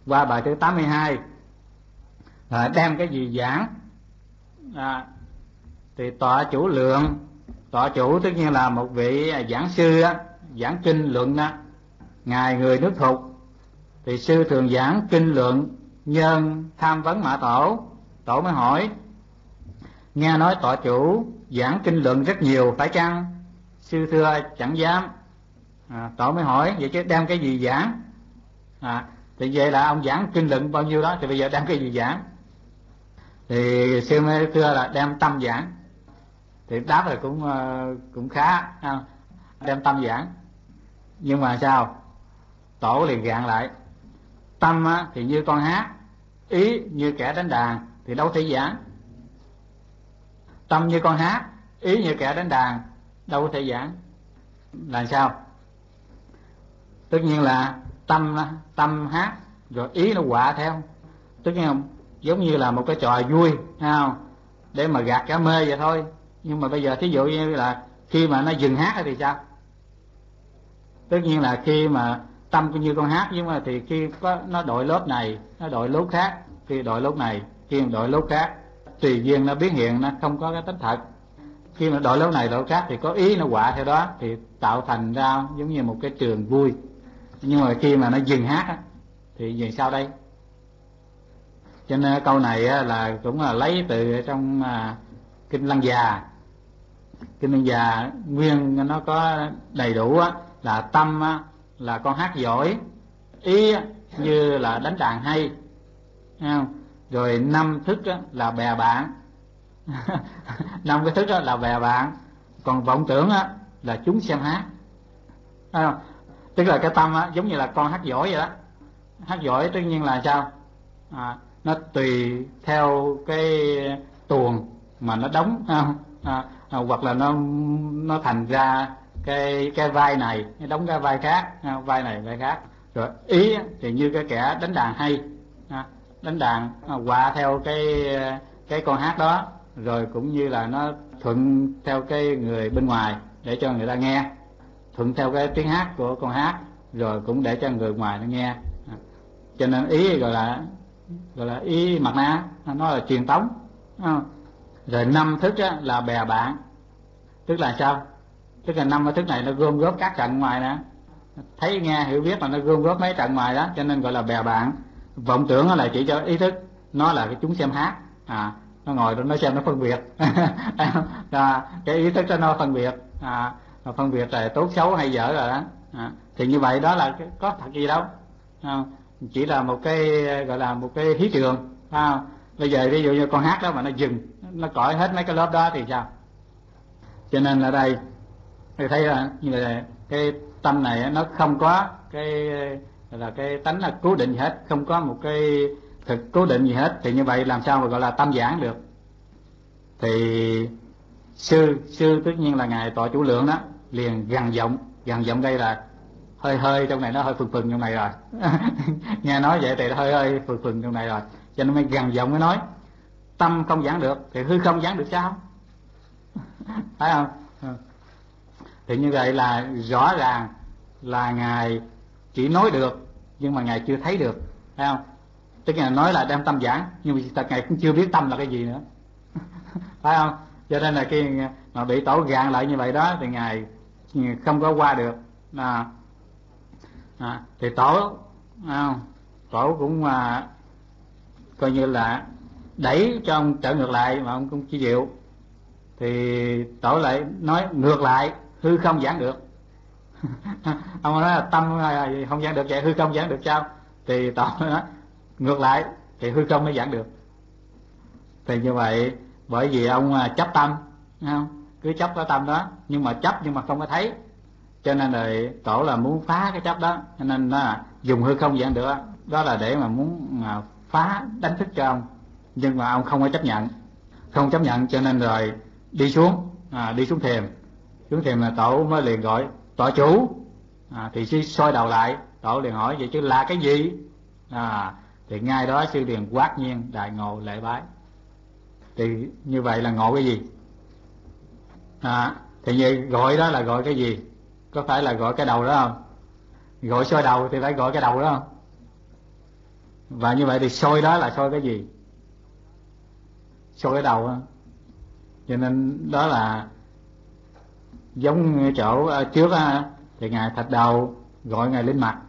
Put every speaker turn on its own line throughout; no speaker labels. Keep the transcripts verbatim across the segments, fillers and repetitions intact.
Qua bài thứ tám mươi hai, à, đem cái gì giảng? À, thì tọa chủ lượng, tọa chủ tất nhiên là một vị giảng sư á, giảng kinh luận á, ngài người nước Thục. Thì sư thường giảng kinh luận, nhân tham vấn Mã Tổ. Tổ mới hỏi: nghe nói tọa chủ giảng kinh luận rất nhiều phải chăng? Sư thưa chẳng dám. À, Tổ mới hỏi: vậy chứ đem cái gì giảng? À, thì vậy là ông giảng kinh luận bao nhiêu đó, thì bây giờ đem cái gì giảng? Thì sư mới thưa là đem tâm giảng. Thì đáp là cũng cũng khá, đem tâm giảng. Nhưng mà sao? Tổ liền gạn lại: tâm á, thì như con hát, ý như kẻ đánh đàn, thì đâu thể giảng. Tâm như con hát, ý như kẻ đánh đàn, đâu thể giảng. Là sao? Tất nhiên là tâm tâm hát rồi ý nó quạ theo. Tất nhiên giống như là một cái trò vui, không? Để mà gạt cả mê vậy thôi. Nhưng mà bây giờ thí dụ như là khi mà nó dừng hát thì sao? Tất nhiên là khi mà tâm như con hát, nhưng mà thì khi có nó đội lớp này, nó đội lớp khác, khi đội lớp này, khi đội lớp khác, tùy duyên nó biến hiện, nó không có cái tính thật. Khi mà đội lớp này đội khác thì có ý nó quạ theo đó, thì tạo thành ra giống như một cái trường vui. Nhưng mà khi mà nó dừng hát á, thì vì sao đây? Cho nên câu này là cũng là lấy từ trong à, kinh Lăng Già. Kinh Lăng Già nguyên nó có đầy đủ á, là tâm á, là con hát giỏi, ý á, như là đánh đàn hay, không? Rồi năm thức á, là bè bạn. Năm cái thức á, là bè bạn. Còn vọng tưởng á, là chúng xem hát, không? Tức là cái tâm á, giống như là con hát giỏi vậy đó. Hát giỏi tất nhiên là sao? À, nó tùy theo cái tuồng mà nó đóng, không? À, à, hoặc là nó nó thành ra cái cái vai này nó đóng cái vai khác, vai này vai khác. Rồi ý thì như cái kẻ đánh đàn hay, à, đánh đàn à, quạ theo cái cái con hát đó, rồi cũng như là nó thuận theo cái người bên ngoài để cho người ta nghe, thuận theo cái tiếng hát của con hát, rồi cũng để cho người ngoài nó nghe. À, cho nên ý gọi là gọi là ý mặt na, nó là truyền tống. À, rồi năm thức á, là bè bạn. Tức là sao? Tức là năm cái thức này nó gom góp các trận ngoài nè, thấy nghe hiểu biết là nó gom góp mấy trận ngoài đó, cho nên gọi là bè bạn. Vọng tưởng là chỉ cho ý thức, nó là cái chúng xem hát, à, nó ngồi đó nó xem nó phân biệt. À, cái ý thức đó nó phân biệt, à, nó phân biệt là tốt xấu hay dở rồi đó. À, thì như vậy đó là có thật gì đâu, à, chỉ là một cái gọi là một cái thí trường. À, bây giờ ví dụ như con hát đó mà nó dừng, nó cõi hết mấy cái lớp đó thì sao? Cho nên là đây thì thấy là như là cái tâm này nó không có cái là cái tánh là cố định gì hết, không có một cái thực cố định gì hết, thì như vậy làm sao mà gọi là tâm giảng được? Thì sư sư tất nhiên là ngài tọa chủ lượng đó liền gằn giọng. Gằn giọng đây là hơi hơi trong này, nó hơi phừng phừng trong này rồi. Nghe nói vậy thì hơi hơi phừng phừng trong này rồi, cho nên mới gằn giọng mới nói: tâm không giảng được thì hư không giảng được sao? Phải không? Thì như vậy là rõ ràng là ngài chỉ nói được nhưng mà ngài chưa thấy được, phải không? Tức là nói là đem tâm giảng, nhưng mà thật ngài cũng chưa biết tâm là cái gì nữa. Phải không? Cho nên là khi mà bị tổ gạn lại như vậy đó thì ngài không có qua được. À, à, thì tổ à, tổ cũng à, coi như là đẩy cho ông trở ngược lại mà ông cũng chỉ chịu. Thì tổ lại nói ngược lại: hư không giảng được. Ông nói là tâm không giảng được, vậy hư không giảng được sao? Thì tổ nói ngược lại thì hư không mới giảng được. Thì như vậy bởi vì ông chấp tâm, không? Cứ chấp cái tâm đó, nhưng mà chấp nhưng mà không có thấy, cho nên là tổ là muốn phá cái chấp đó, cho nên là dùng hư không giảng được. Đó là để mà muốn mà phá, đánh thức cho ông, nhưng mà ông không có chấp nhận, không chấp nhận, cho nên rồi đi xuống, à, đi xuống thềm. Xuống thềm là tổ mới liền gọi: tọa chủ. À, thì sư soi đầu lại, tổ liền hỏi: vậy chứ là cái gì? À, thì ngay đó sư liền quát nhiên đại ngộ lễ bái. Thì như vậy là ngộ cái gì? À, thì như gọi đó là gọi cái gì? Có phải là gọi cái đầu đó không? Gọi soi đầu thì phải gọi cái đầu đó không? Và như vậy thì soi đó là soi cái gì? Soi cái đầu đó. Cho nên đó là giống chỗ trước á, thì ngài Thạch Đầu gọi ngài Linh Mặt,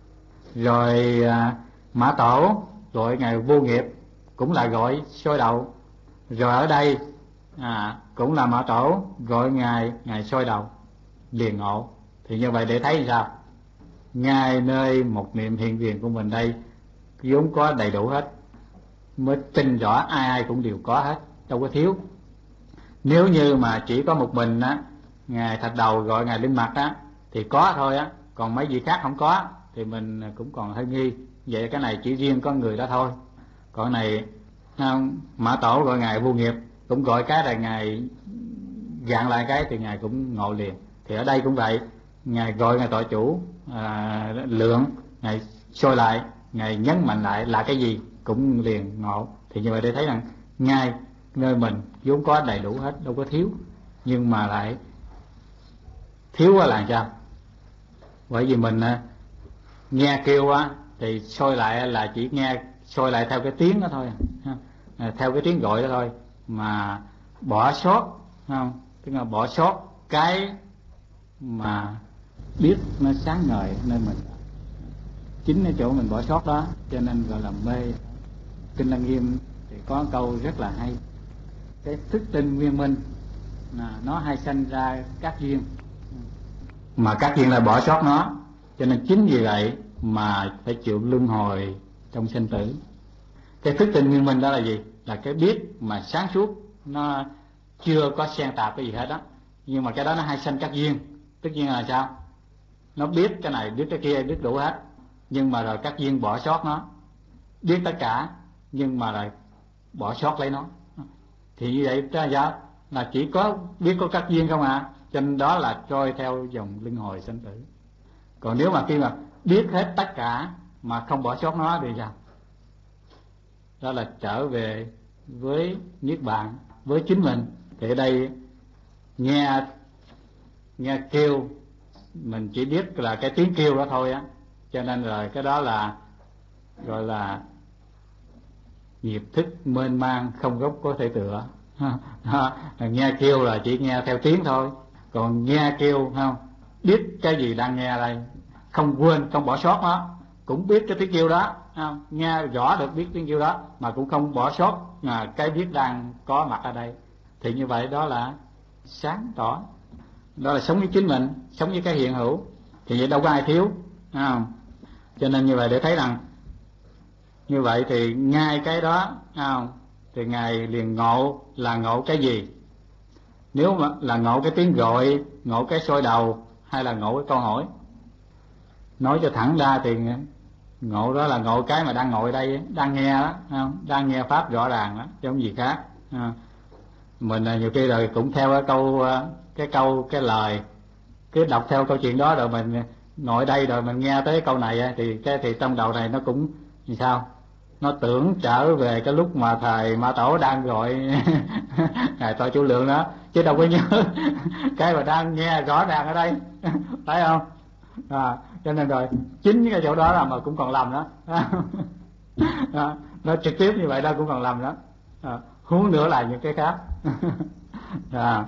rồi Mã Tổ gọi ngài Vô Nghiệp, cũng là gọi soi đầu. Rồi ở đây à, cũng là Mã Tổ gọi ngài ngài soi đầu liền ngộ. Thì như vậy để thấy sao? Ngay nơi một niệm hiện tiền của mình đây vốn có đầy đủ hết, mới tin rõ ai ai cũng đều có hết, đâu có thiếu. Nếu như mà chỉ có một mình á, ngài Thạch Đầu gọi ngài Linh Mặt á thì có thôi á, còn mấy vị khác không có thì mình cũng còn hơi nghi. Vậy cái này chỉ riêng có người đó thôi. Còn này Mã Tổ gọi ngài Vô Nghiệp, cũng gọi cái là ngài gạn lại cái thì ngài cũng ngộ liền. Thì ở đây cũng vậy, ngài gọi ngài tội chủ à, Lượng, ngài soi lại, ngài nhấn mạnh lại là cái gì cũng liền ngộ. Thì như vậy để thấy rằng ngay nơi mình vốn có đầy đủ hết, đâu có thiếu, nhưng mà lại thiếu là làm sao? Bởi vì mình nghe kêu á thì soi lại là chỉ nghe soi lại theo cái tiếng đó thôi, à, theo cái tiếng gọi đó thôi, mà bỏ sót, không? Tức là bỏ sót cái mà biết nó sáng ngời nơi mình. Chính ở chỗ mình bỏ sót đó cho nên gọi là mê. Kinh Lăng Nghiêm thì có câu rất là hay: cái thức tinh nguyên minh là nó hay sanh ra các duyên, mà các duyên là bỏ sót nó, cho nên chính vì vậy mà phải chịu luân hồi trong sinh tử. Cái thức tinh nguyên minh đó là gì? Là cái biết mà sáng suốt, nó chưa có xen tạp cái gì hết đó, nhưng mà cái đó nó hay sanh các duyên. Tất nhiên là sao? Nó biết cái này biết cái kia, biết đủ hết, nhưng mà rồi các duyên bỏ sót nó. Biết tất cả nhưng mà lại bỏ sót lấy nó. Thì như vậy ra sao? Là chỉ có biết có các duyên không à, cho nên đó là trôi theo dòng luân hồi sinh tử. Còn nếu mà khi mà biết hết tất cả mà không bỏ sót nó thì sao? Đó là trở về với Niết Bàn, với chính mình. Thì ở đây nghe nghe kêu, mình chỉ biết là cái tiếng kêu đó thôi á, cho nên rồi cái đó là gọi là nghiệp thức mênh mang không gốc có thể tựa. Nghe kêu là chỉ nghe theo tiếng thôi, còn nghe kêu không biết cái gì đang nghe đây, không quên, không bỏ sót nó, cũng biết cái tiếng kêu đó, không? Nghe rõ được biết tiếng kêu đó mà cũng không bỏ sót mà cái biết đang có mặt ở đây. Thì như vậy đó là sáng tỏ, đó là sống với chính mình, sống với cái hiện hữu. Thì vậy đâu có ai thiếu, không? Cho nên như vậy để thấy rằng như vậy thì ngay cái đó, không? Thì ngài liền ngộ là ngộ cái gì? Nếu mà là ngộ cái tiếng gọi, ngộ cái soi đầu, hay là ngộ cái câu hỏi? Nói cho thẳng ra thì ngộ đó là ngộ cái mà đang ngồi đây, đang nghe đó, không? Đang nghe pháp rõ ràng đó, chứ không gì khác. Mình nhiều khi rồi cũng theo cái câu cái câu cái lời, cứ đọc theo câu chuyện đó rồi mình ngồi đây rồi mình nghe tới câu này thì cái thì trong đầu này nó cũng như sao? Nó tưởng trở về cái lúc mà thầy Mã Tổ đang gọi ngài Tội Chủ Lượng đó, chứ đâu có nhớ cái mà đang nghe rõ ràng ở đây, phải không? À, cho nên rồi chính cái chỗ đó là mà cũng còn lầm đó. À, nó trực tiếp như vậy đó cũng còn lầm đó, à, huống nữa là những cái khác. À,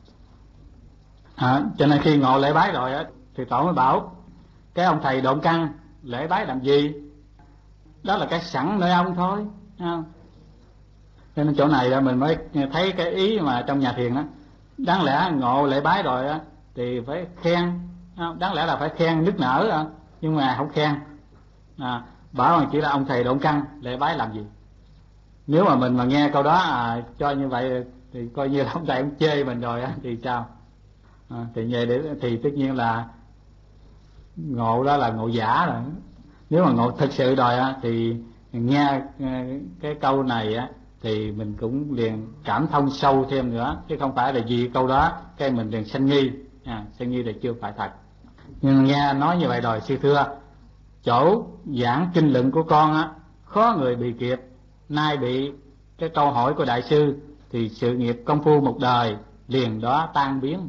à, cho nên khi ngộ lễ bái rồi á thì Tổ mới bảo cái ông thầy độn căn lễ bái làm gì? Đó là cái sẵn nơi ông thôi, không? Cho nên chỗ này là mình mới thấy cái ý mà trong nhà thiền đó, đáng lẽ ngộ lễ bái rồi á thì phải khen, không? Đáng lẽ là phải khen nức nở đó, nhưng mà không khen, à, bảo rằng chỉ là ông thầy độn căn lễ bái làm gì. Nếu mà mình mà nghe câu đó à, cho như vậy thì coi như là ông thầy ông chê mình rồi á thì sao? À, thì về để thì tất nhiên là ngộ đó là ngộ giả rồi. Nếu mà ngộ thực sự rồi á thì nghe cái câu này á thì mình cũng liền cảm thông sâu thêm nữa, chứ không phải là vì câu đó cái mình liền sanh nghi, à, sanh nghi là chưa phải thật. Nhưng nghe nói như vậy rồi, sư thưa chỗ giảng kinh luận của con á khó người bị kịp, nay bị cái câu hỏi của đại sư thì sự nghiệp công phu một đời liền đó tan biến.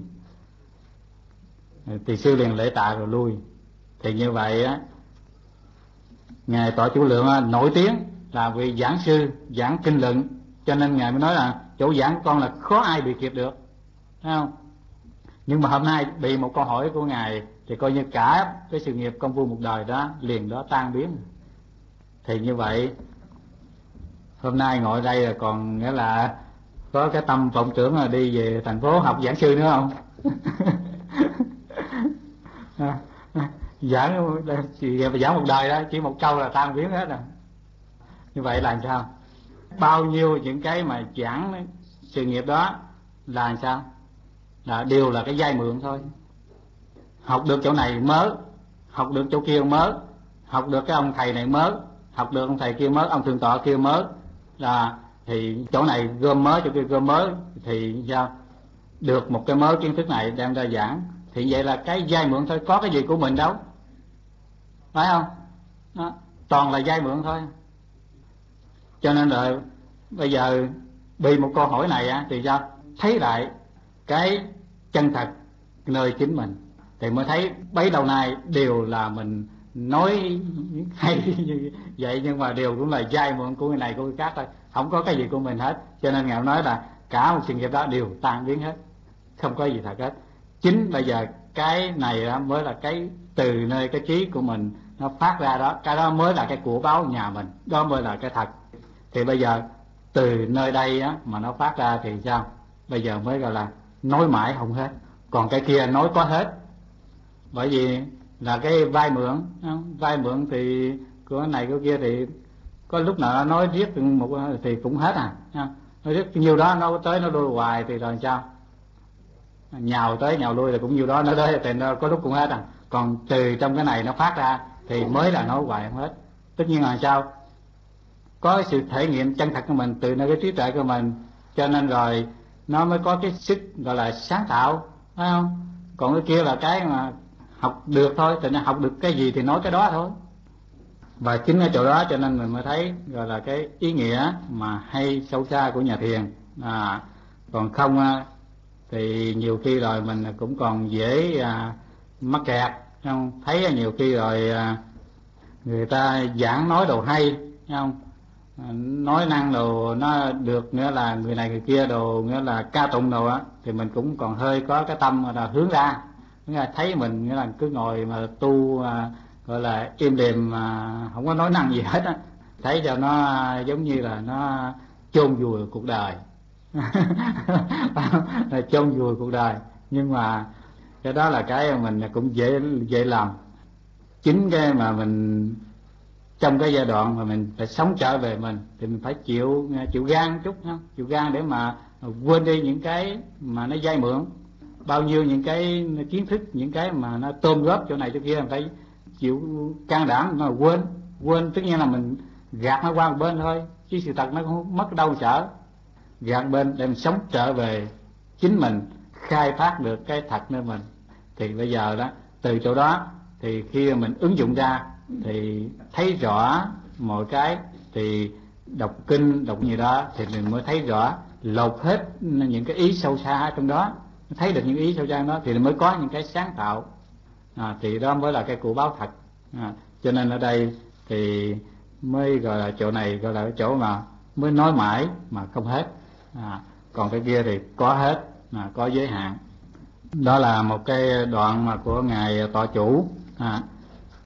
Thì sư liền lễ tạ rồi lui. Thì như vậy á Ngài Tọa Chủ Lượng nổi tiếng là vị giảng sư giảng kinh luận, cho nên Ngài mới nói là chỗ giảng con là khó ai bị kịp được, thấy không? Nhưng mà hôm nay bị một câu hỏi của Ngài thì coi như cả cái sự nghiệp công phu một đời đó liền đó tan biến. Thì như vậy hôm nay ngồi đây là còn nghĩa là có cái tâm vọng tưởng là đi về thành phố học giảng sư nữa không? giảng chỉ giảng một đời đó, chỉ một câu là tan biến hết rồi. Như vậy là sao? Bao nhiêu những cái mà giảng sự nghiệp đó là sao? Là đều là cái vay mượn thôi. Học được chỗ này mớ, học được chỗ kia mớ, học được cái ông thầy này mớ, học được ông thầy kia mớ, ông thượng tọa kia mớ, là thì chỗ này gom mớ, chỗ kia gom mớ, thì sao? Được một cái mớ kiến thức này đem ra giảng, thì vậy là cái vay mượn thôi, có cái gì của mình đâu, phải không? Đó, toàn là vay mượn thôi. Cho nên là bây giờ bị một câu hỏi này á, thì sao? Thấy lại cái chân thật nơi chính mình, thì mới thấy bấy lâu nay đều là mình nói hay như vậy, nhưng mà đều cũng là vay mượn của người này của người khác thôi, không có cái gì của mình hết. Cho nên Ngài nói là cả một sự nghiệp đó đều tan biến hết, không có gì thật hết. Chính bây giờ cái này đó mới là cái từ nơi cái trí của mình nó phát ra đó, cái đó mới là cái của báo nhà mình, đó mới là cái thật. Thì bây giờ từ nơi đây á, mà nó phát ra thì sao? Bây giờ mới gọi là nói mãi không hết, còn cái kia nói có hết. Bởi vì là cái vay mượn, vay mượn thì của này của kia thì có lúc nào nó nói riết một thì cũng hết à, nói riết nhiều đó nó tới nó đôi hoài thì rồi sao? Nhào tới nhào lui là cũng nhiều đó nó tới thì nó có lúc cũng hết à. Còn từ trong cái này nó phát ra thì mới là nói hoài không hết. Tất nhiên là sao? Có sự thể nghiệm chân thật của mình từ nơi cái trí tuệ của mình, cho nên rồi nó mới có cái sức gọi là sáng tạo, phải không? Còn cái kia là cái mà học được thôi, thì nó học được cái gì thì nói cái đó thôi. Và chính ở chỗ đó cho nên mình mới thấy gọi là cái ý nghĩa mà hay sâu xa của nhà thiền. À, còn không thì nhiều khi rồi mình cũng còn dễ à, mắc kẹt, không? Thấy nhiều khi rồi à, người ta giảng nói đồ hay, không? Nói năng đồ nó được, nghĩa là người này người kia đồ, nghĩa là ca tụng đồ á, thì mình cũng còn hơi có cái tâm là hướng ra, nghĩa là thấy mình nghĩa là cứ ngồi mà tu à, gọi là im đềm mà không có nói năng gì hết á, thấy cho nó giống như là nó chôn vùi cuộc đời. Là chôn vùi cuộc đời. Nhưng mà cái đó là cái mình cũng dễ dễ làm. Chính cái mà mình trong cái giai đoạn mà mình phải sống trở về mình thì mình phải chịu chịu gan chút, không? Chịu gan để mà quên đi những cái mà nó vay mượn, bao nhiêu những cái kiến thức, những cái mà nó tôm góp chỗ này chỗ kia, mình phải chịu can đảm mà quên. Quên tất nhiên là mình gạt nó qua một bên thôi, chứ sự thật nó không mất đâu sợ. Gạt bên để mình sống trở về chính mình, khai phát được cái thật nơi mình. Thì bây giờ đó, từ chỗ đó thì khi mình ứng dụng ra thì thấy rõ mọi cái, thì đọc kinh đọc gì đó thì mình mới thấy rõ, lột hết những cái ý sâu xa trong đó, thấy được những ý sâu xa trong đó thì mới có những cái sáng tạo. À, thì đó mới là cái của báo thật. À, cho nên ở đây thì mới gọi là chỗ này gọi là cái chỗ mà mới nói mãi mà không hết. À, còn cái kia thì có hết, mà có giới hạn. Đó là một cái đoạn mà của Ngài Tọa Chủ. À,